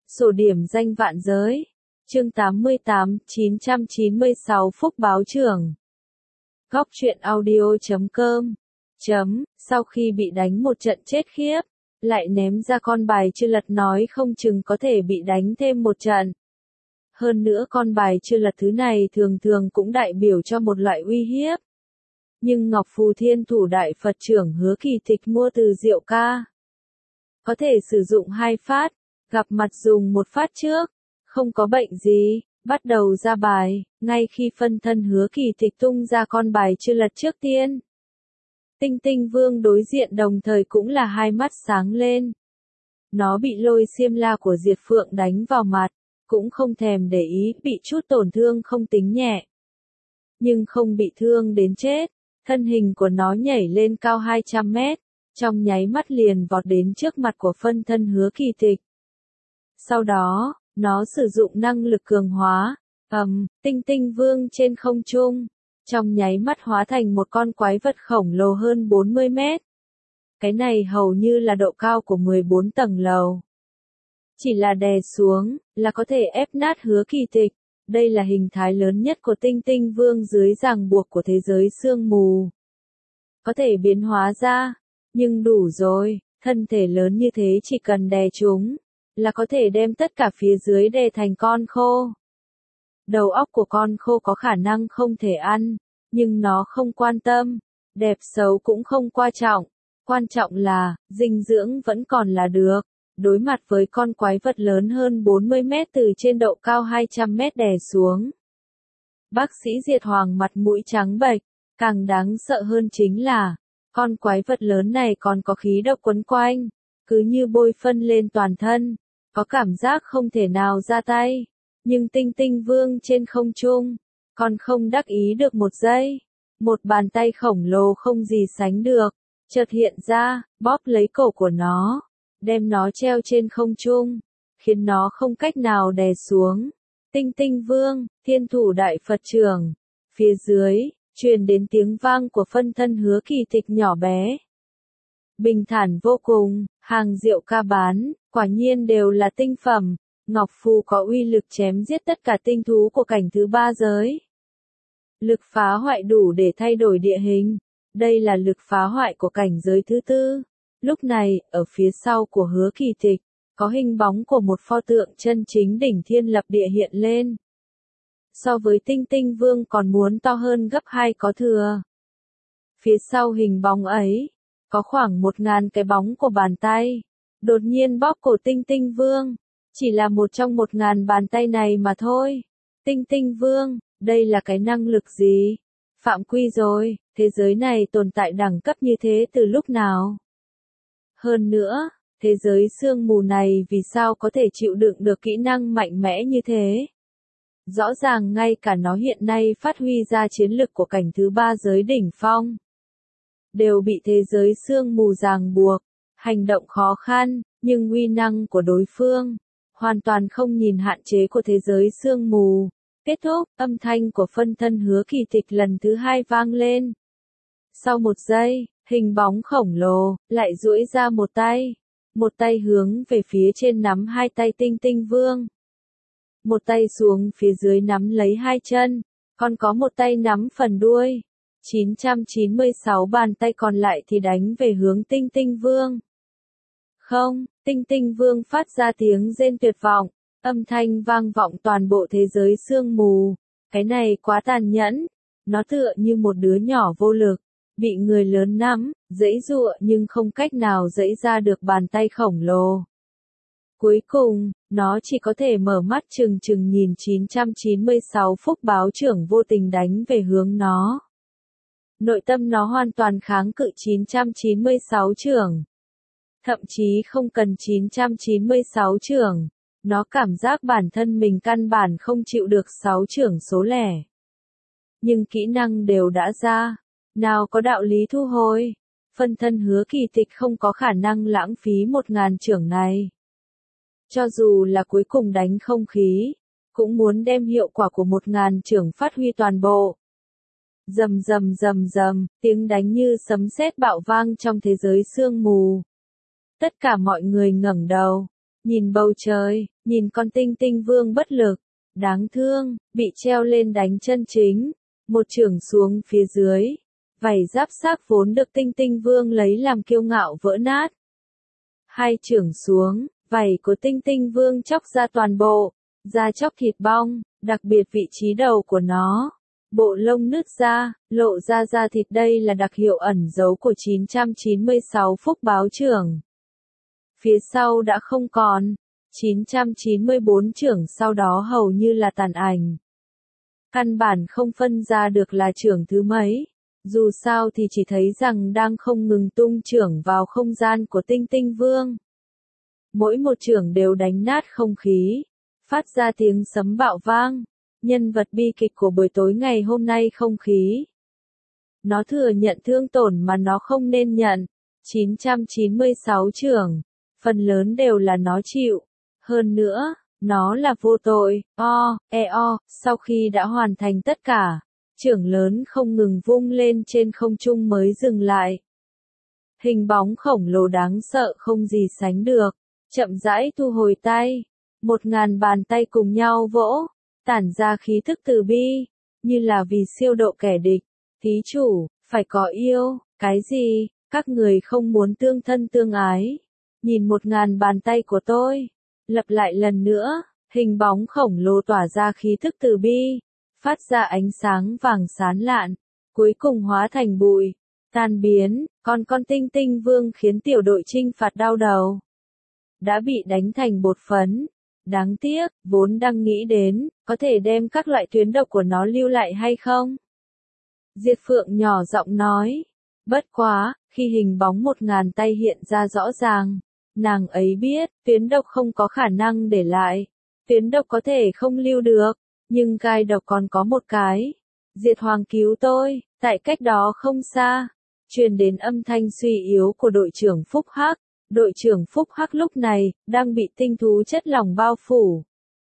Sổ điểm danh vạn giới. Chương 88, 996 Phúc báo trưởng. Góc truyện audio.com. Sau khi bị đánh một trận chết khiếp, lại ném ra con bài chưa lật nói không chừng có thể bị đánh thêm một trận. Hơn nữa con bài chưa lật thứ này thường thường cũng đại biểu cho một loại uy hiếp. Nhưng Ngọc Phù Thiên Thủ Đại Phật trưởng Hứa Kỳ Tịch mua từ Diệu Ca. Có thể sử dụng 2 phát, gặp mặt dùng 1 phát trước, không có bệnh gì, bắt đầu ra bài, ngay khi phân thân Hứa Kỳ Tịch tung ra con bài chưa lật trước tiên. Tinh Tinh Vương đối diện đồng thời cũng là hai mắt sáng lên. Nó bị lôi xiêm la của Diệt Phượng đánh vào mặt, cũng không thèm để ý, bị chút tổn thương không tính nhẹ. Nhưng không bị thương đến chết, thân hình của nó nhảy lên cao 200 mét, trong nháy mắt liền vọt đến trước mặt của phân thân Hứa Kỳ Tịch. Sau đó, nó sử dụng năng lực cường hóa, Tinh Tinh Vương trên không trung, trong nháy mắt hóa thành một con quái vật khổng lồ hơn 40 mét. Cái này hầu như là độ cao của 14 tầng lầu. Chỉ là đè xuống, là có thể ép nát Hứa Kỳ Tịch. Đây là hình thái lớn nhất của Tinh Tinh Vương dưới ràng buộc của thế giới sương mù. Có thể biến hóa ra, nhưng đủ rồi, thân thể lớn như thế chỉ cần đè chúng, là có thể đem tất cả phía dưới đè thành con khô. Đầu óc của con khô có khả năng không thể ăn, nhưng nó không quan tâm, đẹp xấu cũng không quan trọng là, dinh dưỡng vẫn còn là được. Đối mặt với con quái vật lớn hơn 40 mét từ trên độ cao 200 mét đè xuống. Bác sĩ Diệt Hoàng mặt mũi trắng bệch, càng đáng sợ hơn chính là, con quái vật lớn này còn có khí độc quấn quanh, cứ như bôi phân lên toàn thân, có cảm giác không thể nào ra tay. Nhưng Tinh Tinh Vương trên không trung, còn không đắc ý được một giây. Một bàn tay khổng lồ không gì sánh được, chợt hiện ra, bóp lấy cổ của nó, đem nó treo trên không trung, khiến nó không cách nào đè xuống. Tinh Tinh Vương, Thiên Thủ Đại Phật trưởng. Phía dưới, truyền đến tiếng vang của phân thân Hứa Kỳ Tịch nhỏ bé. Bình thản vô cùng, hàng Diệu Ca bán, quả nhiên đều là tinh phẩm. Ngọc Phù có uy lực chém giết tất cả tinh thú của cảnh thứ 3 giới. Lực phá hoại đủ để thay đổi địa hình. Đây là lực phá hoại của cảnh giới thứ 4. Lúc này, ở phía sau của Hứa Kỳ Tịch, có hình bóng của một pho tượng chân chính đỉnh thiên lập địa hiện lên. So với Tinh Tinh Vương còn muốn to hơn gấp 2 có thừa. Phía sau hình bóng ấy, có khoảng 1000 cái bóng của bàn tay. Đột nhiên bóp cổ Tinh Tinh Vương. Chỉ là một trong 1000 bàn tay này mà thôi. Tinh Tinh Vương, đây là cái năng lực gì? Phạm quy rồi, thế giới này tồn tại đẳng cấp như thế từ lúc nào? Hơn nữa, thế giới sương mù này vì sao có thể chịu đựng được kỹ năng mạnh mẽ như thế? Rõ ràng ngay cả nó hiện nay phát huy ra chiến lực của cảnh thứ 3 giới đỉnh phong. Đều bị thế giới sương mù ràng buộc, hành động khó khăn, nhưng uy năng của đối phương, hoàn toàn không nhìn hạn chế của thế giới sương mù. Kết thúc, âm thanh của phân thân Hứa Kỳ Tịch lần thứ 2 vang lên. Sau 1 giây, hình bóng khổng lồ, lại duỗi ra một tay hướng về phía trên nắm 2 tay Tinh Tinh Vương. Một tay xuống phía dưới nắm lấy 2 chân, còn có một tay nắm phần đuôi. 996 bàn tay còn lại thì đánh về hướng Tinh Tinh Vương. Không, Tinh Tinh Vương phát ra tiếng rên tuyệt vọng, âm thanh vang vọng toàn bộ thế giới sương mù. Cái này quá tàn nhẫn, nó tựa như một đứa nhỏ vô lực, bị người lớn nắm, giãy giụa nhưng không cách nào giãy ra được bàn tay khổng lồ. Cuối cùng, nó chỉ có thể mở mắt trừng trừng nhìn 996 Phúc báo trưởng vô tình đánh về hướng nó. Nội tâm nó hoàn toàn kháng cự 996 trưởng. Thậm chí không cần 996 trưởng, nó cảm giác bản thân mình căn bản không chịu được 6 trưởng số lẻ. Nhưng kỹ năng đều đã ra, nào có đạo lý thu hồi. Phân thân Hứa Kỳ Tịch không có khả năng lãng phí 1000 trưởng này. Cho dù là cuối cùng đánh không khí, cũng muốn đem hiệu quả của 1000 trưởng phát huy toàn bộ. Rầm rầm rầm rầm, tiếng đánh như sấm sét bạo vang trong thế giới sương mù. Tất cả mọi người ngẩng đầu, nhìn bầu trời, Nhìn con tinh tinh vương bất lực, đáng thương, bị treo lên đánh chân chính, một chưởng xuống phía dưới, vảy giáp xác vốn được tinh tinh vương lấy làm kiêu ngạo vỡ nát. Hai chưởng xuống, vảy của tinh tinh vương chóc ra toàn bộ, da chóc thịt bong, đặc biệt vị trí đầu của nó. Bộ lông nứt ra, lộ ra da thịt, đây là đặc hiệu ẩn giấu của 996 phúc báo chưởng. Phía sau đã không còn, 994 chưởng sau đó hầu như là tàn ảnh. Căn bản không phân ra được là chưởng thứ mấy, dù sao thì chỉ thấy rằng đang không ngừng tung chưởng vào không gian của tinh tinh vương. Mỗi một chưởng đều đánh nát không khí, phát ra tiếng sấm bạo vang. Nhân vật bi kịch của buổi tối ngày hôm nay không khí. Nó thừa nhận thương tổn mà nó không nên nhận. 996 chưởng, phần lớn đều là nó chịu. Hơn nữa, nó là vô tội. Sau khi đã hoàn thành tất cả, chưởng lớn không ngừng vung lên trên không trung mới dừng lại. Hình bóng khổng lồ đáng sợ không gì sánh được, chậm rãi thu hồi tay. 1000 bàn tay cùng nhau vỗ, tản ra khí thức từ bi, như là vì siêu độ kẻ địch. Thí chủ, phải có yêu, cái gì, các người không muốn tương thân tương ái. Nhìn 1000 bàn tay của tôi, lặp lại lần nữa, hình bóng khổng lồ tỏa ra khí thức từ bi, phát ra ánh sáng vàng sáng lạn, cuối cùng hóa thành bụi, tan biến, còn con tinh tinh vương khiến tiểu đội trinh phạt đau đầu. Đã bị đánh thành bột phấn. Đáng tiếc, vốn đang nghĩ đến, có thể đem các loại tuyến độc của nó lưu lại hay không? Diệp Phượng nhỏ giọng nói. Bất quá, khi hình bóng 1000 tay hiện ra rõ ràng, nàng ấy biết, tuyến độc không có khả năng để lại. Tuyến độc có thể không lưu được, nhưng gai độc còn có một cái. Diệt Hoàng cứu tôi, tại cách đó không xa, truyền đến âm thanh suy yếu của đội trưởng Phúc Hắc. Đội trưởng Phúc Hắc lúc này, đang bị tinh thú chất lỏng bao phủ.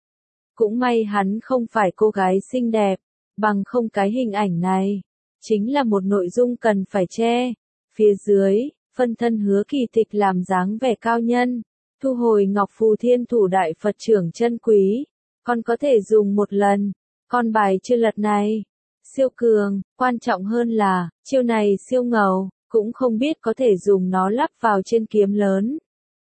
Cũng may hắn không phải cô gái xinh đẹp, bằng không cái hình ảnh này, chính là một nội dung cần phải che. Phía dưới, phân thân Hứa Kỳ Tịch làm dáng vẻ cao nhân, thu hồi Ngọc Phù Thiên Thủ Đại Phật trưởng chân quý, còn có thể dùng một lần, con bài chưa lật này, siêu cường, quan trọng hơn là, chiêu này siêu ngầu. Cũng không biết có thể dùng nó lắp vào trên kiếm lớn.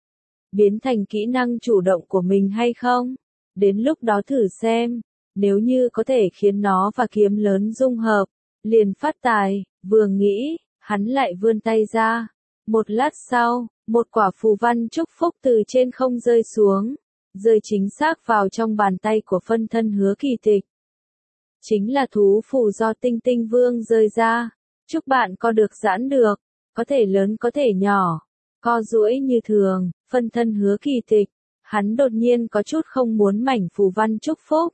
Biến thành kỹ năng chủ động của mình hay không? Đến lúc đó thử xem. Nếu như có thể khiến nó và kiếm lớn dung hợp, liền phát tài. Vừa nghĩ, hắn lại vươn tay ra. Một lát sau, một quả phù văn chúc phúc từ trên không rơi xuống. Rơi chính xác vào trong bàn tay của phân thân Hứa Kỳ Tịch. Chính là thú phù do tinh tinh vương rơi ra. Chúc bạn có được giãn được, có thể lớn có thể nhỏ, co duỗi như thường, phân thân Hứa Kỳ Tịch, hắn đột nhiên có chút không muốn mảnh phù văn chúc phúc.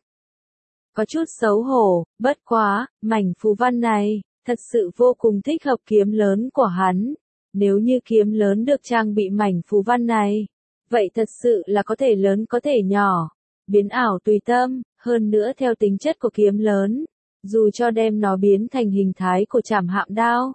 Có chút xấu hổ, bất quá, mảnh phù văn này, thật sự vô cùng thích hợp kiếm lớn của hắn. Nếu như kiếm lớn được trang bị mảnh phù văn này, vậy thật sự là có thể lớn có thể nhỏ, biến ảo tùy tâm, hơn nữa theo tính chất của kiếm lớn. Dù cho đem nó biến thành hình thái của trảm hạm đao,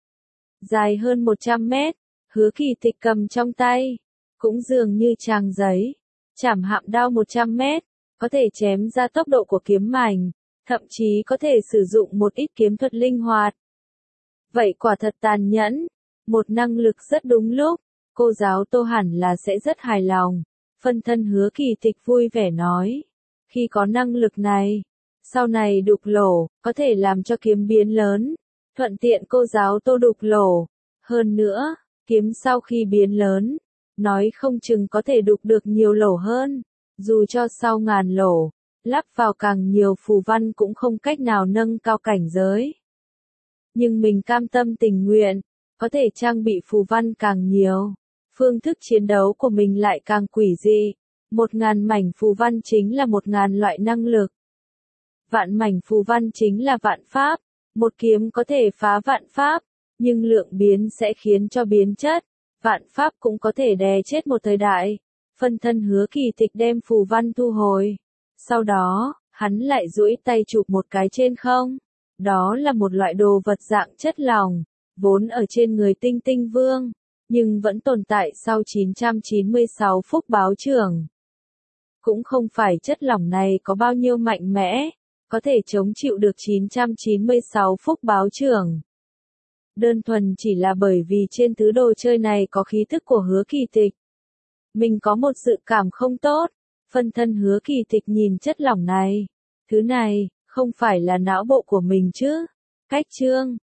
dài hơn 100 mét, Hứa Kỳ Tịch cầm trong tay, cũng dường như trang giấy, trảm hạm đao 100 mét, có thể chém ra tốc độ của kiếm mảnh, thậm chí có thể sử dụng một ít kiếm thuật linh hoạt. Vậy quả thật tàn nhẫn, một năng lực rất đúng lúc, cô giáo Tô hẳn là sẽ rất hài lòng, phân thân Hứa Kỳ Tịch vui vẻ nói, khi có năng lực này, sau này đục lỗ, có thể làm cho kiếm biến lớn, thuận tiện cô giáo Tô đục lỗ. Hơn nữa, kiếm sau khi biến lớn, nói không chừng có thể đục được nhiều lỗ hơn, dù cho sau 1000 lỗ, lắp vào càng nhiều phù văn cũng không cách nào nâng cao cảnh giới. Nhưng mình cam tâm tình nguyện, có thể trang bị phù văn càng nhiều, phương thức chiến đấu của mình lại càng quỷ dị. 1000 mảnh phù văn chính là 1000 loại năng lực. Vạn mảnh phù văn chính là vạn pháp, một kiếm có thể phá vạn pháp, nhưng lượng biến sẽ khiến cho biến chất, vạn pháp cũng có thể đè chết một thời đại. Phân thân Hứa Kỳ Tịch đem phù văn thu hồi, sau đó, hắn lại duỗi tay chụp một cái trên không, đó là một loại đồ vật dạng chất lỏng, vốn ở trên người tinh tinh vương, nhưng vẫn tồn tại sau 996 phúc báo chưởng. Cũng không phải chất lỏng này có bao nhiêu mạnh mẽ, có thể chống chịu được 996 phúc báo trưởng. Đơn thuần chỉ là bởi vì trên thứ đồ chơi này có khí tức của Hứa Kỳ Tịch. Mình có một dự cảm không tốt, phân thân Hứa Kỳ Tịch nhìn chất lỏng này. Thứ này, không phải là não bộ của mình chứ? Cách chương